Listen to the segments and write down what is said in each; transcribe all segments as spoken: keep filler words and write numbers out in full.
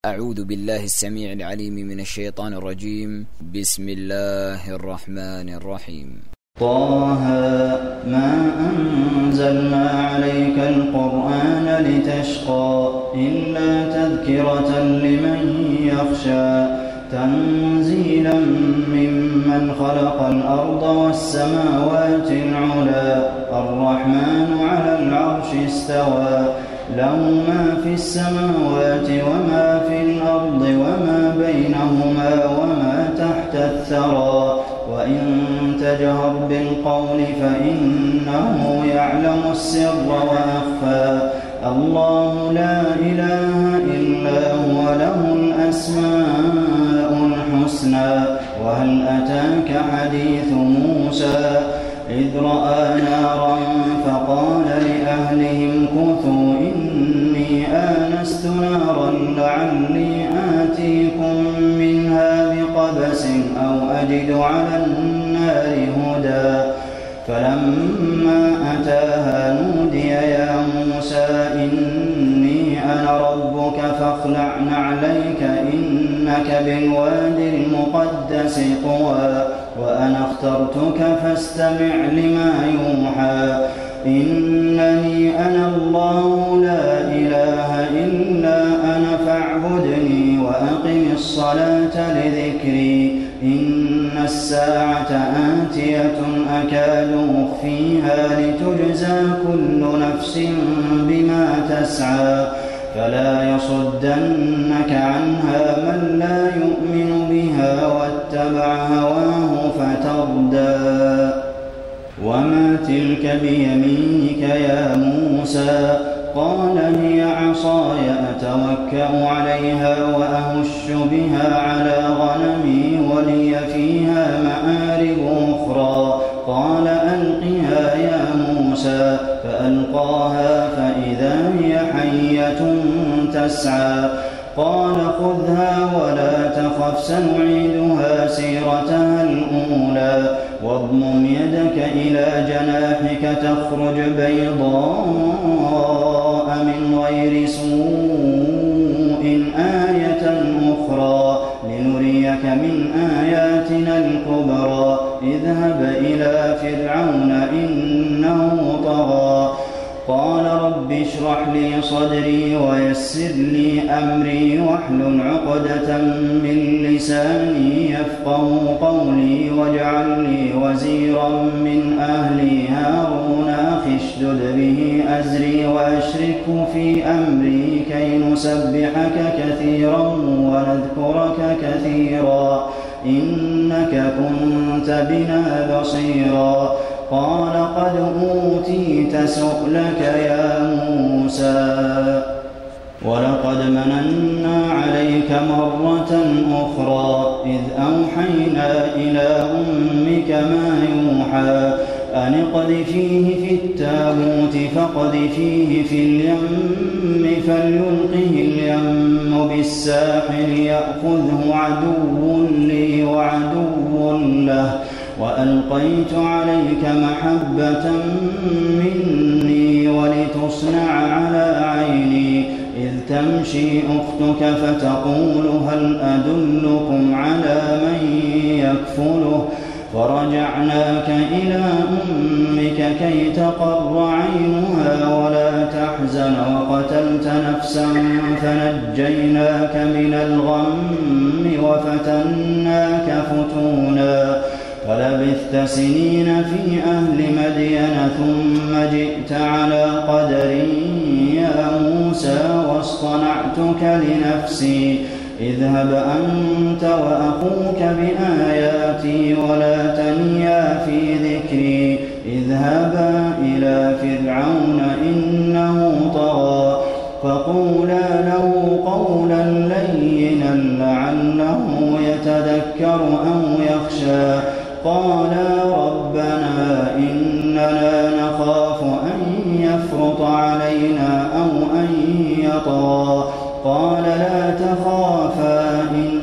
أعوذ بالله السميع العليم من الشيطان الرجيم. بسم الله الرحمن الرحيم. طه ما أنزلنا عليك القرآن لتشقى إلا تذكرة لمن يخشى تنزيلا ممن خلق الأرض والسماوات العلى الرحمن على العرش استوى له ما في السماوات وما في الأرض وما بينهما وما تحت الثرى وإن تجهر بالقول فإنه يعلم السر وأخفى الله لا إله إلا هو له الأسماء الحسنى وهل أتاك حديث موسى إذ رأى نارا فقال لأهلهم كثوا إني آنست نارا لعلي آتيكم منها بقبس أو أجد على النار هدى فلما أتاها نودي يا موسى إني أنا ربك فاخلع نعليك إنك بالوادي المقدس طوى وأنا اخترتك فاستمع لما يوحى إنني أنا الله لا إله إلا أنا فاعبدني وأقم الصلاة لذكري إن الساعة آتية أكاد أخفيها لتجزى كل نفس بما تسعى فلا يصدنك عنها من لا يؤمن بها واتبع هواه فتردى وما تلك بيمينك يا موسى قال هي عصاي أتوكأ عليها وأهش بها على غنمي ولي فيها مآرب أخرى قال ألقها يا موسى فألقاها فإذا هي حية تسعى قال خذها ولا تخف سنعيدها سيرتها الأولى واضمم يدك إلى جناحك تخرج بيضاء من غير سوء آية أخرى لنريك من آياتنا الكبرى اذهب إلى فرعون إنه طغى قال رب اشرح لي صدري ويسر لي أمري واحلل عقدة من لساني يفقهوا قولي واجعل لي وزيرا من أهلي هارون أخي اشدد به أزري وأشركه في أمري كي نسبحك كثيرا ونذكرك كثيرا إنك كنت بنا بصيرا قال قد أوتيت سؤلك يا موسى ولقد مننا عليك مرة أخرى إذ أوحينا إلى أمك ما يوحى أن اقذفيه في التابوت فاقذفيه في اليم فليلقه اليم بالساحل يأخذه عدو لي وعدو له وألقيت عليك محبة مني ولتصنع على عيني إذ تمشي أختك فتقول هل أدلكم على من يكفله فرجعناك إلى أمك كي تقر عينها ولا تحزن وقتلت نفسا فنجيناك من الغم وفتناك فتونا فلبثت سنين في أهل مدين ثم جئت على قدر يا موسى واصطنعتك لنفسي اذهب أنت وأخوك بآياتي ولا تنيا في ذكري اذهبا إلى فرعون إنه طغى فقولا له قولا لينا لعله يتذكر أو يخشى قالا ربنا إننا نخاف أن يفرط علينا أو أن يطغى قال لا تخافا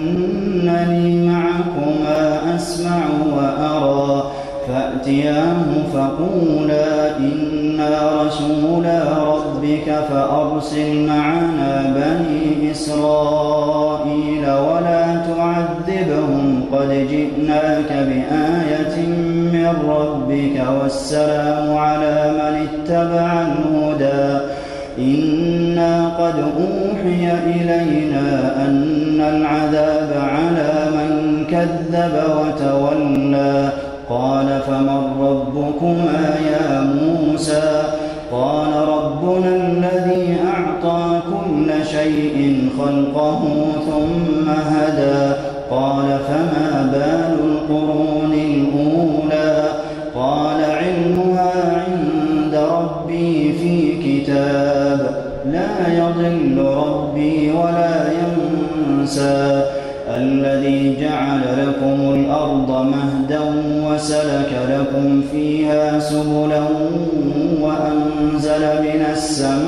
إنني معكما أسمع وأرى فأتياه فقولا إنا رسولا ربك فأرسل معنا بني إسرائيل ولا تعذبهم قد جئناك بآية من ربك والسلام على من اتبع الهدى إنا قد أوحي إلينا أن العذاب على من كذب وتولى قال فمن ربكما يا موسى قال ربنا الذي أعطى كل شيء خلقه ثم هدى قال فما بال القرون الأولى قال علمها عند ربي في كتاب لا يضل ربي ولا ينسى الذي جعل لكم الأرض مهدا وسلك لكم فيها سبلا وأنزل من السماء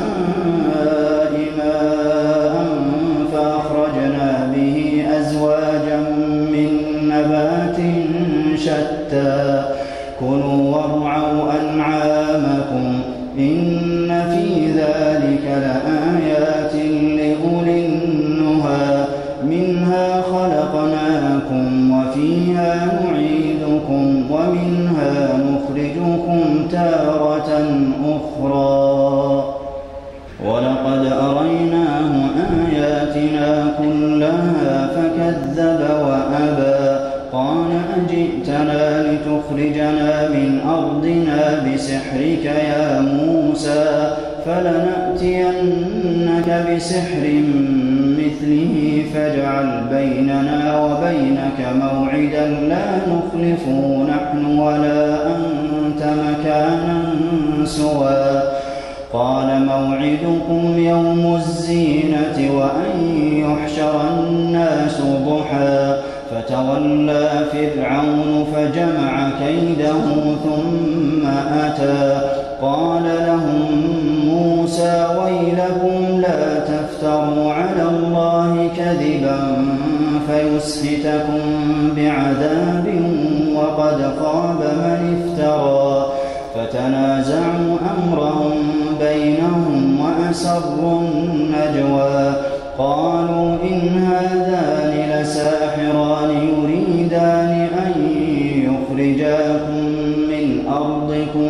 ماء فأخرجنا به أزواجا من نبات شتى كلوا وارعوا أنعامكم إن في ذلك لآيات لأولي النهى منها خلقناكم وفيها نعيدكم ومنها نخرجكم تارة أخرى ولقد أريناه آياتنا كلها فكذب وأبى قال أجئتنا لتخرجنا من أرضنا بسحرك يا موسى فلنأتينك بسحر مثله فاجعل بيننا وبينك موعدا لا نخلفه نحن ولا أنت مكانا سوى قال موعدكم يوم الزينة وأن يحشر الناس ضحى فتولى فرعون فجمع كيده ثم أتى قال لهم موسى ويلكم لا تفتروا على الله كذبا فيسحتكم بعذاب وقد خاب من افترى فتنازعوا أمرهم بينهم وأسروا النجوى قالوا إن هذان لساحران يريدان أن يخرجاكم من أرضكم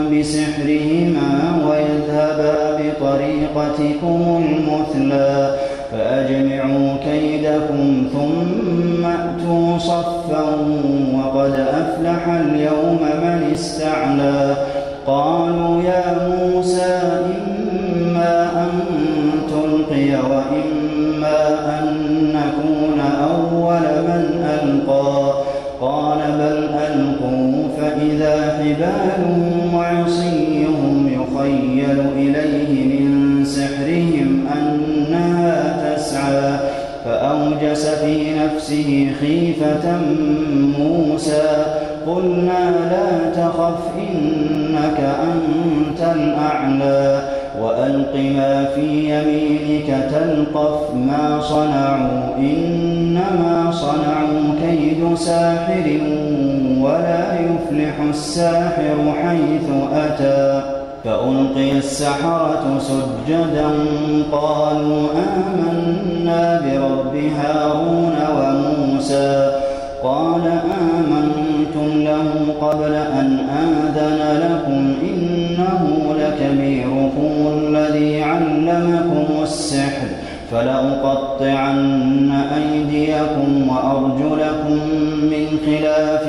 بسحرهما ويذهبا بطريقتكم المثلى فأجمعوا كيدكم ثم أتوا صفا وقد أفلح اليوم من استعلى قالوا يا موسى إما أن تلقي وإما أن نكون أول من ألقى قال بل ألقوا فإذا حبالهم وعصيهم يخيل إليه من سحرهم أنها تسعى فأوجس في نفسه خيفة موسى قلنا لا تخف إنك أنت الأعلى وألق ما في يمينك تلقف ما صنعوا إنما صنعوا كيد ساحر ولا يفلح الساحر حيث أتى فألقي السحرة سجدا قالوا آمنا برب هارون وموسى قال آمنتم له قبل أن آذن لكم إنه لكبيركم الذي علمكم السحر فلأقطعن أيديكم وأرجلكم من خلاف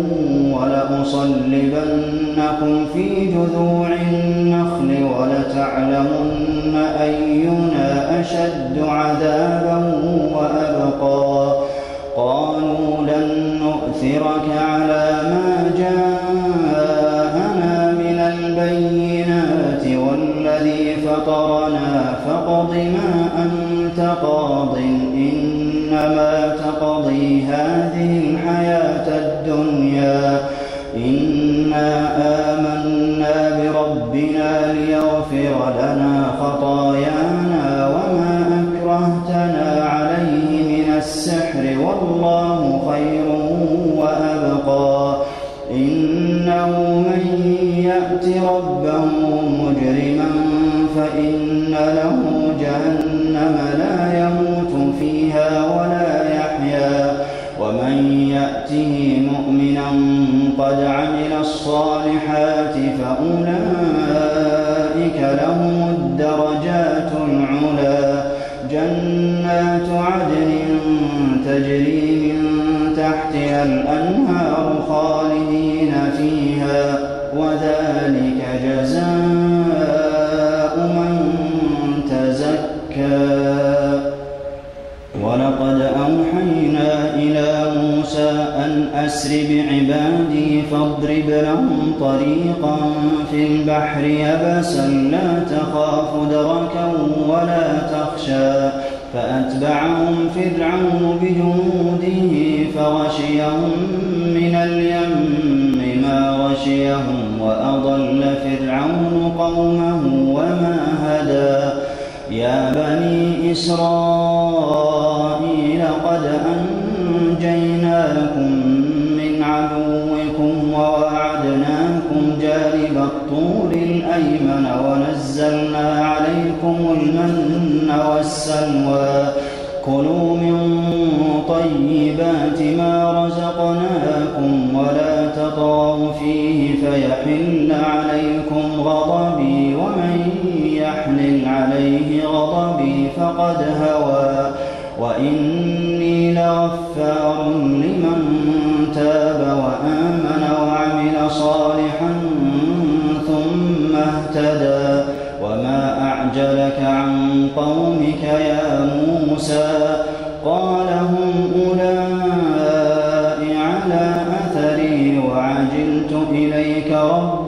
ولأصلبنكم في جذوع النخل ولتعلمن أينا أشد عذابا وأبقى قالوا لن نؤثرك على ما جاءنا من البينات والذي فطرنا فاقض ما أنت قاض إنما تقضي هذه الحياة الدنيا إنا آمنا بربنا ليغفر لنا خطايانا وما أكرهتنا عليه من السحر والله خير وأبقى إنه من يأت ربه له جهنم لا يموت فيها ولا يحيا ومن يأته مؤمنا قد عمل الصالحات فأولئك لهم الدرجات العلى جنات عدن تجري من تحتها الأنهار خالدين فيها وذلك جزاء من تزكى ولقد أوحينا إلى موسى أن أسر بعبادي فاضرب لهم طريقا في البحر يبسا لا تخاف دركا ولا تخشى فأتبعهم فرعون بجنوده فغشيهم من اليم ما غشيهم وأضل فرعون قومه وما هدى يا بني إسرائيل قد أنجيناكم من عدوكم وواعدناكم جانب الطور الأيمن ونزلنا عليكم المن والسلوى كلوا من طيبات ما رزقناكم ولا تطغوا فيه فيحل عليكم غضبي ومن يحلل عليه غضبي فقد هوى وإني لغفار لمن تاب وآمن وعمل صالحا ثم اهتدى وما أعجلك عن قومك يا موسى قال هم أولئك على أثري وعجلت إليك رب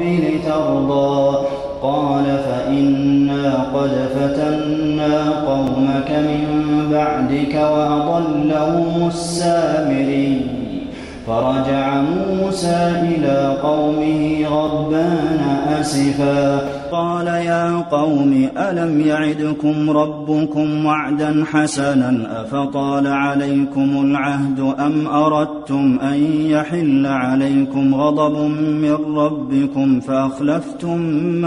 لترضى قال فإنا قد فتنا قومك من بعدك وأضلهم السامري فرجع موسى إلى قومه غضبان أسفا قال يا قوم ألم يعدكم ربكم وعدا حسنا أفطال عليكم العهد أم أردتم أن يحل عليكم غضب من ربكم فأخلفتم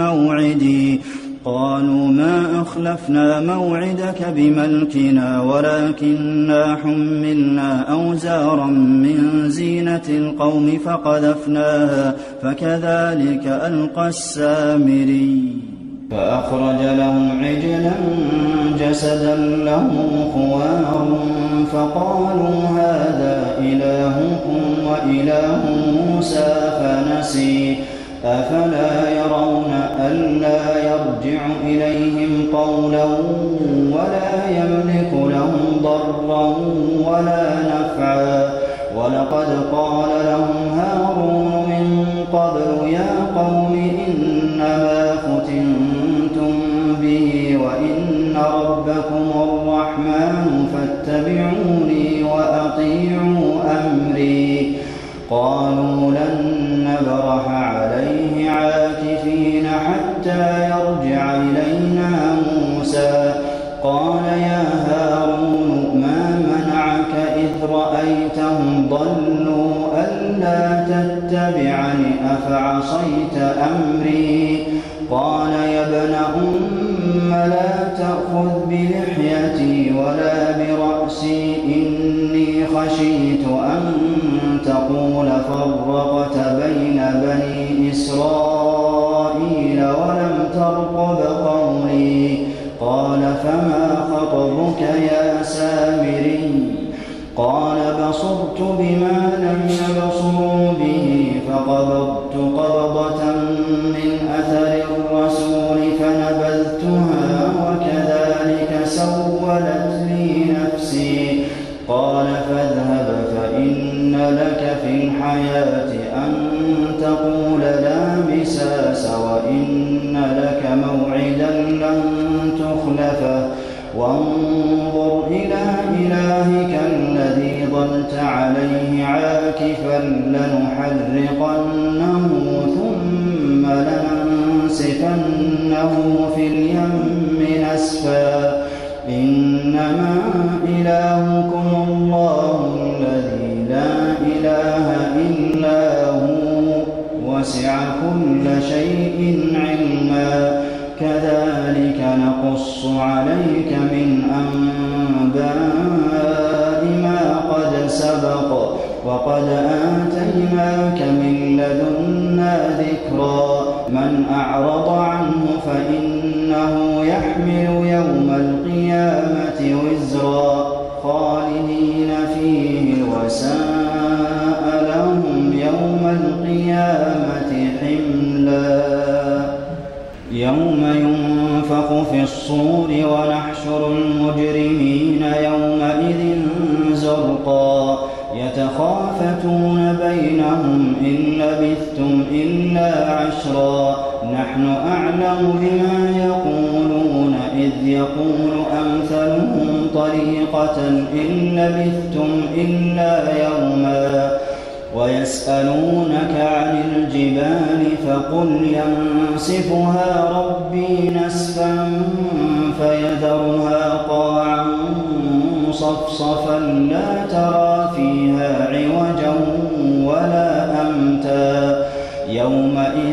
موعدي قالوا ما أخلفنا موعدك بملكنا ولكننا حملنا أوزارا من زينة القوم فقذفناها فكذلك ألقى السامري فأخرج لهم عجلا جسدا له خوار فقالوا هذا إلهكم وإله موسى فنسي أفلا يرون ألا يرجع إليهم قولا ولا يملك لهم ضرا ولا نفعا ولقد قال لهم هارون من قبل يا قوم إنما فتنتم به وإن ربكم الرحمن فاتبعوني وأطيعوا أمري قالوا لن نبرح عليه عاكفين حتى يرجع إلينا موسى قال يا هارون ما منعك إذ رأيتهم ضلوا ألا تتبعني أفعصيت أمري قال يا ابن أم لا تأخذ بلحيتي ولا برأسي إني خشيت أن تقول فرقت بين بني إسرائيل ولم ترقب قولي قال فما خطبك يا سامري قال بصرت بما لم يبصروا به فقبضت قبضة من أثر الرسول فنبذتها وكذلك سولت لي نفسي قال فاذهب فإن لك في الحياة أن تقول لا مساس وإن لك موعدا لن تخلفه وانظر إلى إلهك الذي ظلت عليه عاكفا لنحرقنه ثم لننسفنه في اليم نسفا إنما إلهكم الله الذي لا إله إلا هو وسع كل شيء علما كذلك نقص نقص عليك من أنباء ما قد سبق وقد آتيناك من لدنا ذكرا من أعرض عنه فإنه يحمل يوم القيامة وزرا خالدين فيه وساء لهم يوم القيامة حملا يوم ينفخ في الصور ونحشر المجرمين يومئذ زرقا يتخافتون بينهم إن لبثتم إلا عشرا نحن أعلم بما يقولون إذ يقول أمثلهم طريقة إن لبثتم إلا يوما ويسألونك عن الجبال فقل ينسفها ربي نسفا فيذرها قاعا صفصفا لا ترى فيها عوجا ولا أمتا يومئذ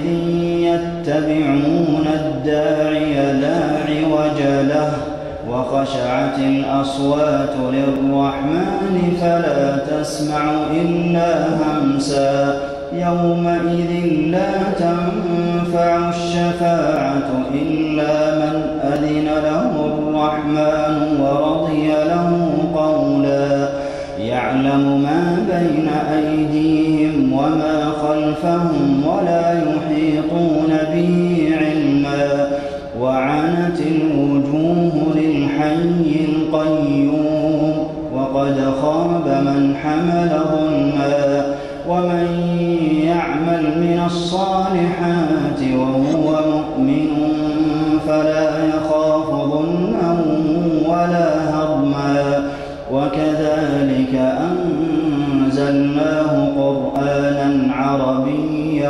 يتبعون الداعي لا عوج له وخشعت الأصوات للرحمن فلا تسمع إلا همسا يومئذ لا تنفع الشفاعة إلا من أذن له الرحمن ورضي له قولا يعلم ما بين أيديهم وما خلفهم ولا يحيطون به علما وعنت الوجوه للحي القيوم وقد خاب من حمل ظلما ومن يعمل من الصالحات وهو مؤمن فلا يخاف ظلما ولا هضما وكذلك أنزلناه قرآنا عربيا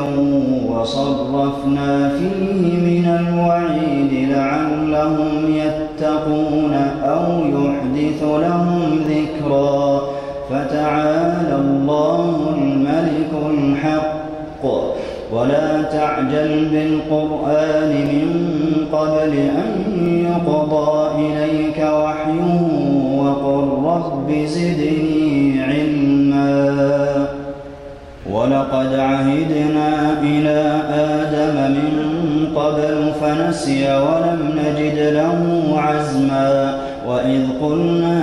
وصرفنا فيه من الوعيد لعلهم يتقون أو يحدث لهم ذكرا فتعالى الله الملك الحق ولا تعجل بالقرآن من قبل أن يقضى إليك وحيه وقل رب زدني علما ولقد عهدنا إلى آدم من قبل فنسي ولم نجد له عزما وإذ قلنا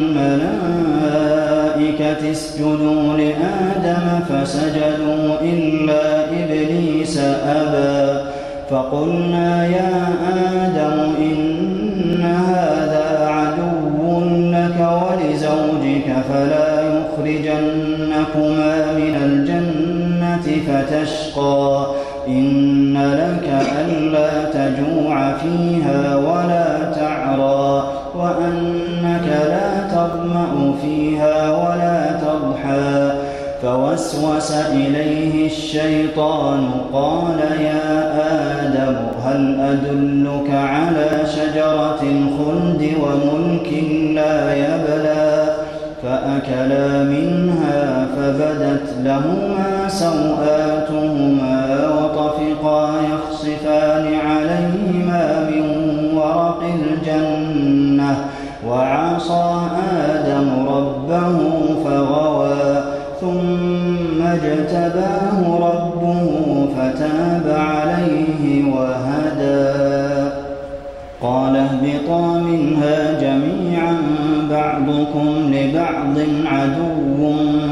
للملائكة اسجدوا لآدم فسجدوا إلا إبليس أبى فقلنا يا آدم إن هذا عدو لك ولزوجك فلا يخرجنكما من الجنة فتشقى إن لك ألا تجوع فيها ولا تعرى وأنك لا تظمأ فيها ولا تضحى فوسوس إليه الشيطان قال يا آدم هل أدلك على شجرة الخلد وملك لا يبلى فأكلا منها فبدت لهما سوآتهما وطفقا يخصفان عليهما من ورق الجنة وعصى آدم ربه فغوى ثم اجتباه ربه فتاب عليه وهدى قال اهبطا منها جميعا بعضكم لبعض عدو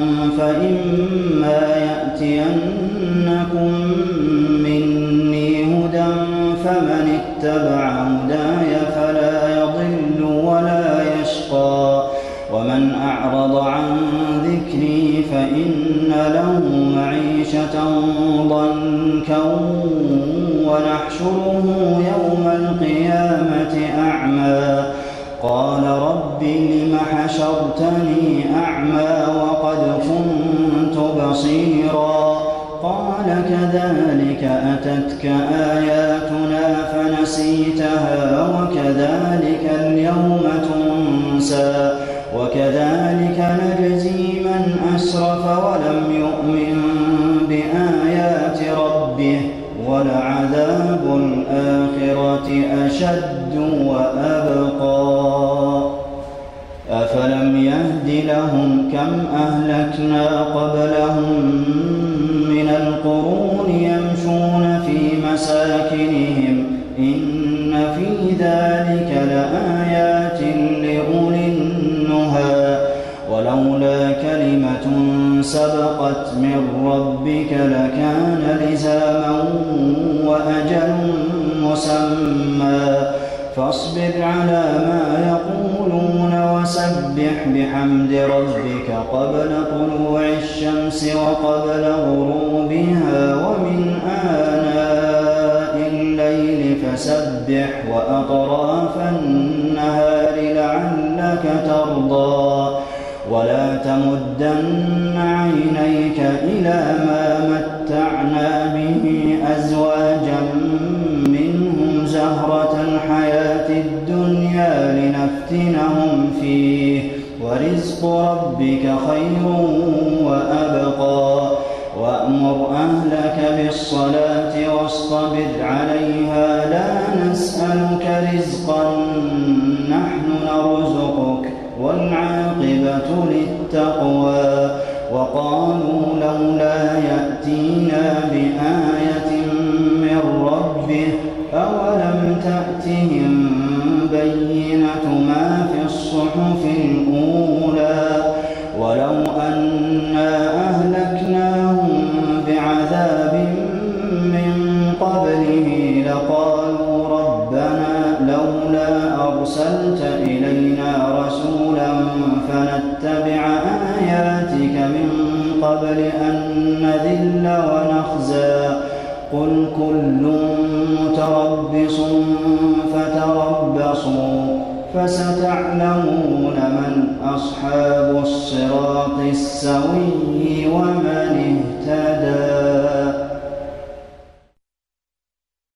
فإما يأتينكم مني هدى فمن اتبع هداي فلا يضل ولا يشقى ومن أعرض عن ذكري فإن له معيشة ضنكا ونحشره يوم القيامة أعمى قال رب لم حشرتني أعمى وقد كنت بصيرا قال كذلك أتتك آياتنا فنسيتها وكذلك اليوم تنسى وكذلك نجزي من أسرف ولم يؤمن بآيات ربه ولعذاب الآخرة أشد وأبقى يهد لهم كم أهلكنا قبلهم من القرون يمشون في مساكنهم إن في ذلك لآيات لأولي النهى ولولا كلمة سبقت من ربك لكان لزاما وأجل مسمى فاصبر على ما يقولون وسبح بحمد ربك قبل طلوع الشمس وقبل غروبها ومن آناء الليل فسبح وأطراف النهار لعلك ترضى ولا تمدن عينيك إلى ما متعنا به أزواجا منهم زهرة الحياة الدنيا لنفتنهم فيه ورزق ربك خير وأبقى وأمر أهلك بالصلاة واصطبر عليها لا نسألك رزقا نحن نرزقك والعاقبة للتقوى وقالوا لولا يأتينا بآية من ربه أولم تأتهم بينة ما في الصحف الأولى ولو أنا أهلكناهم بعذاب من قبله لقالوا ربنا لولا أرسلت إلينا رسولا فنتبع آياتك من قبل أن نذل ونخزى قل كل متربص فتربصوا فستعلمون من أصحاب الصراط السوي ومن